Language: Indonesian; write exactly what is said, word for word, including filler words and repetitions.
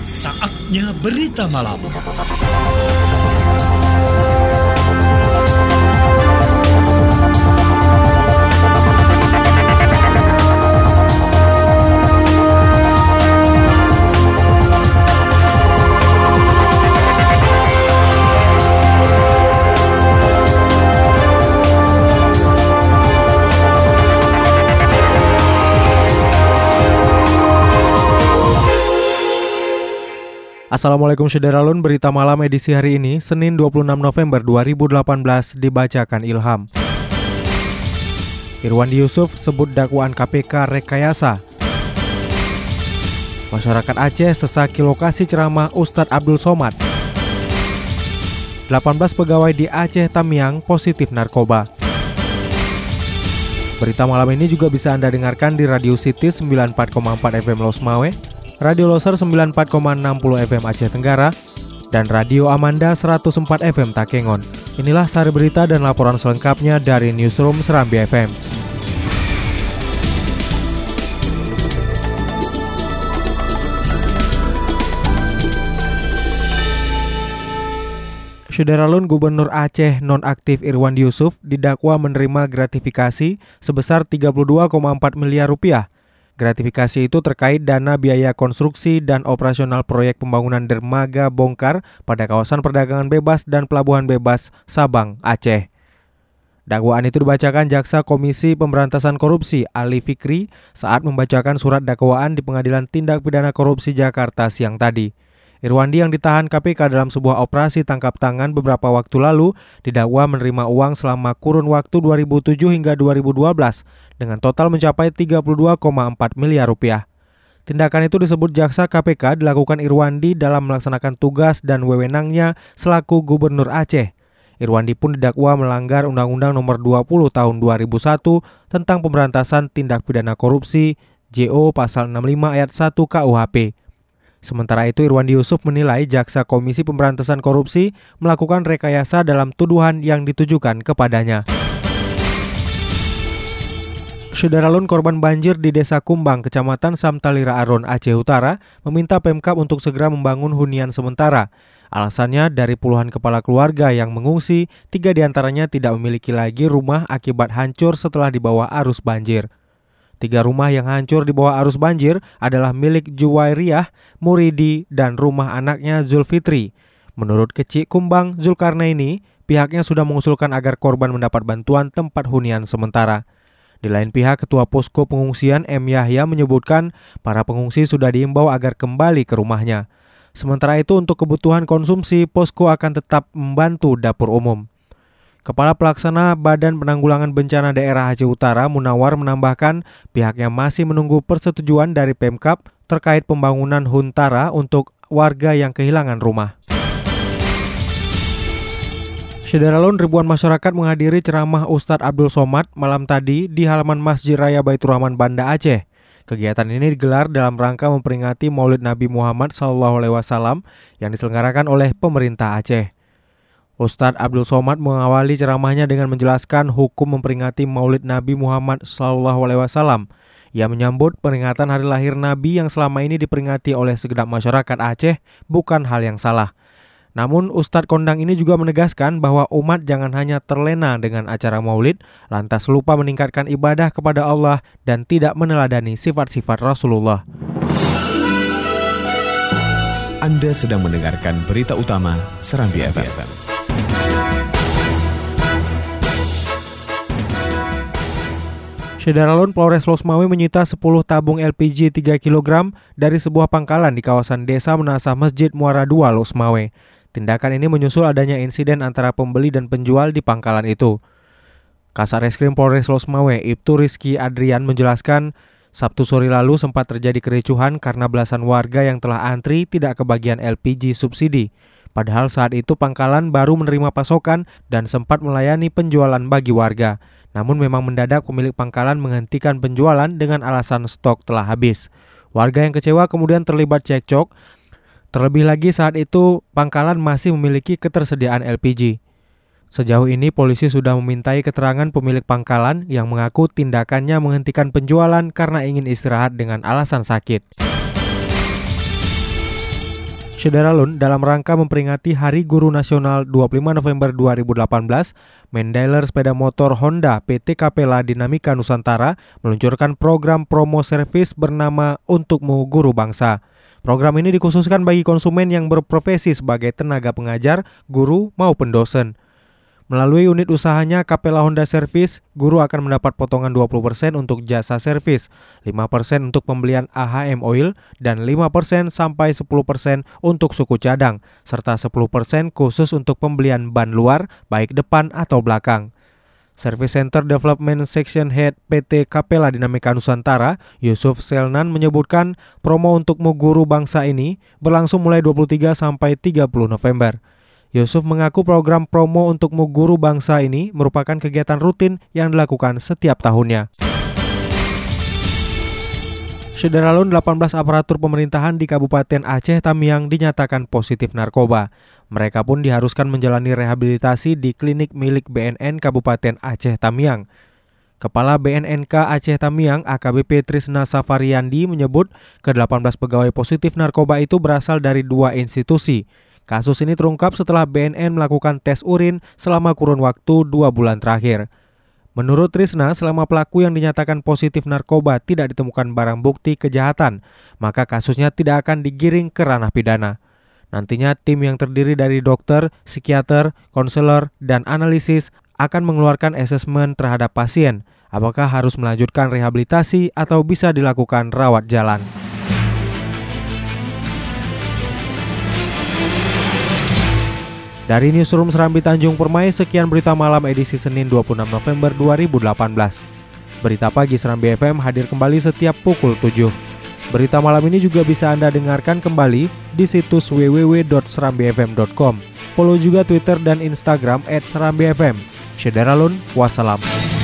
Saatnya Berita Malam. Assalamualaikum Syederalun, Berita Malam edisi hari ini, Senin dua puluh enam November dua ribu delapan belas, dibacakan Ilham. Irwandi Yusuf sebut dakwaan K P K rekayasa. Masyarakat Aceh sesaki lokasi ceramah Ustadz Abdul Somad. delapan belas pegawai di Aceh Tamiang positif narkoba. Berita malam ini juga bisa Anda dengarkan di Radio City sembilan puluh empat koma empat F M Los Mawe, Radio Loser sembilan puluh empat koma enam puluh F M Aceh Tenggara, dan Radio Amanda seratus empat F M Takengon. Inilah sari berita dan laporan selengkapnya dari Newsroom Serambi F M. Syederalun, Gubernur Aceh nonaktif Irwandi Yusuf didakwa menerima gratifikasi sebesar tiga puluh dua koma empat miliar rupiah. Gratifikasi itu terkait dana biaya konstruksi dan operasional proyek pembangunan dermaga bongkar pada kawasan perdagangan bebas dan pelabuhan bebas Sabang, Aceh. Dakwaan itu dibacakan Jaksa Komisi Pemberantasan Korupsi Ali Fikri saat membacakan surat dakwaan di Pengadilan Tindak Pidana Korupsi Jakarta siang tadi. Irwandi yang ditahan K P K dalam sebuah operasi tangkap tangan beberapa waktu lalu didakwa menerima uang selama kurun waktu dua ribu tujuh hingga dua ribu dua belas dengan total mencapai tiga puluh dua koma empat miliar rupiah. Tindakan itu disebut jaksa K P K dilakukan Irwandi dalam melaksanakan tugas dan wewenangnya selaku Gubernur Aceh. Irwandi pun didakwa melanggar Undang-Undang Nomor dua puluh Tahun dua ribu satu tentang Pemberantasan Tindak Pidana Korupsi J O Pasal enam puluh lima Ayat satu K U H P. Sementara itu, Irwandi Yusuf menilai Jaksa Komisi Pemberantasan Korupsi melakukan rekayasa dalam tuduhan yang ditujukan kepadanya. Syederalun, korban banjir di Desa Kumbang, Kecamatan Samtalira Aron, Aceh Utara, meminta Pemkab untuk segera membangun hunian sementara. Alasannya, dari puluhan kepala keluarga yang mengungsi, tiga diantaranya tidak memiliki lagi rumah akibat hancur setelah dibawa arus banjir. Tiga rumah yang hancur di bawah arus banjir adalah milik Juwairiyah, Muridi, dan rumah anaknya Zulfitri. Menurut Kecik Kumbang Zulkarnaini, pihaknya sudah mengusulkan agar korban mendapat bantuan tempat hunian sementara. Di lain pihak, Ketua Posko Pengungsian M. Yahya menyebutkan para pengungsi sudah diimbau agar kembali ke rumahnya. Sementara itu, untuk kebutuhan konsumsi, Posko akan tetap membantu dapur umum. Kepala Pelaksana Badan Penanggulangan Bencana Daerah Aceh Utara, Munawar, menambahkan pihaknya masih menunggu persetujuan dari Pemkab terkait pembangunan huntara untuk warga yang kehilangan rumah. Syederalun, ribuan masyarakat menghadiri ceramah Ustadz Abdul Somad malam tadi di halaman Masjid Raya Baitur Rahman Banda Aceh. Kegiatan ini digelar dalam rangka memperingati Maulid Nabi Muhammad shallallahu alaihi wasallam yang diselenggarakan oleh pemerintah Aceh. Ustadz Abdul Somad mengawali ceramahnya dengan menjelaskan hukum memperingati Maulid Nabi Muhammad shallallahu alaihi wasallam. Ia menyambut peringatan hari lahir Nabi yang selama ini diperingati oleh segenap masyarakat Aceh bukan hal yang salah. Namun Ustadz Kondang ini juga menegaskan bahwa umat jangan hanya terlena dengan acara Maulid, lantas lupa meningkatkan ibadah kepada Allah dan tidak meneladani sifat-sifat Rasulullah. Anda sedang mendengarkan berita utama Serambi F M. Syederalun, Polres Los Mawe menyita sepuluh tabung L P G tiga kilogram dari sebuah pangkalan di kawasan Desa Menasah Masjid Muara dua, Los Mawe. Tindakan ini menyusul adanya insiden antara pembeli dan penjual di pangkalan itu. Kasareskrim Polres Los Mawe, Ibtu Rizky Adrian menjelaskan, Sabtu sore lalu sempat terjadi kericuhan karena belasan warga yang telah antri tidak kebagian L P G subsidi. Padahal saat itu pangkalan baru menerima pasokan dan sempat melayani penjualan bagi warga. Namun memang mendadak pemilik pangkalan menghentikan penjualan dengan alasan stok telah habis. Warga yang kecewa kemudian terlibat cekcok. Terlebih lagi saat itu pangkalan masih memiliki ketersediaan L P G. Sejauh ini polisi sudah memintai keterangan pemilik pangkalan yang mengaku tindakannya menghentikan penjualan karena ingin istirahat dengan alasan sakit. Syederalun, dalam rangka memperingati Hari Guru Nasional dua puluh lima November dua ribu delapan belas, Mendealer sepeda motor Honda P T Capella Dinamika Nusantara meluncurkan program promo servis bernama Untukmu Guru Bangsa. Program ini dikhususkan bagi konsumen yang berprofesi sebagai tenaga pengajar, guru, maupun dosen. Melalui unit usahanya Capella Honda Service, guru akan mendapat potongan dua puluh persen untuk jasa servis, lima persen untuk pembelian A H M Oil, dan lima persen sampai sepuluh persen untuk suku cadang, serta sepuluh persen khusus untuk pembelian ban luar, baik depan atau belakang. Service Center Development Section Head P T Capella Dinamika Nusantara, Yusuf Selnan menyebutkan promo Untukmu Guru Bangsa ini berlangsung mulai dua puluh tiga sampai tiga puluh November. Yusuf mengaku program promo Untukmu Guru Bangsa ini merupakan kegiatan rutin yang dilakukan setiap tahunnya. Syederalun, delapan belas aparatur pemerintahan di Kabupaten Aceh Tamiang dinyatakan positif narkoba. Mereka pun diharuskan menjalani rehabilitasi di klinik milik B N N Kabupaten Aceh Tamiang. Kepala B N N K Aceh Tamiang A K B P Trisna Safariandi menyebut ke delapan belas pegawai positif narkoba itu berasal dari dua institusi. Kasus ini terungkap setelah B N N melakukan tes urin selama kurun waktu dua bulan terakhir. Menurut Trisna, selama pelaku yang dinyatakan positif narkoba tidak ditemukan barang bukti kejahatan, maka kasusnya tidak akan digiring ke ranah pidana. Nantinya tim yang terdiri dari dokter, psikiater, konselor, dan analisis akan mengeluarkan asesmen terhadap pasien, apakah harus melanjutkan rehabilitasi atau bisa dilakukan rawat jalan. Dari Newsroom Serambi Tanjung Permai, sekian berita malam edisi Senin dua puluh enam November dua ribu delapan belas. Berita pagi Serambi F M hadir kembali setiap pukul tujuh. Berita malam ini juga bisa Anda dengarkan kembali di situs w w w dot serambi f m dot com. Follow juga Twitter dan Instagram et serambi f m. Syederalun, wassalam.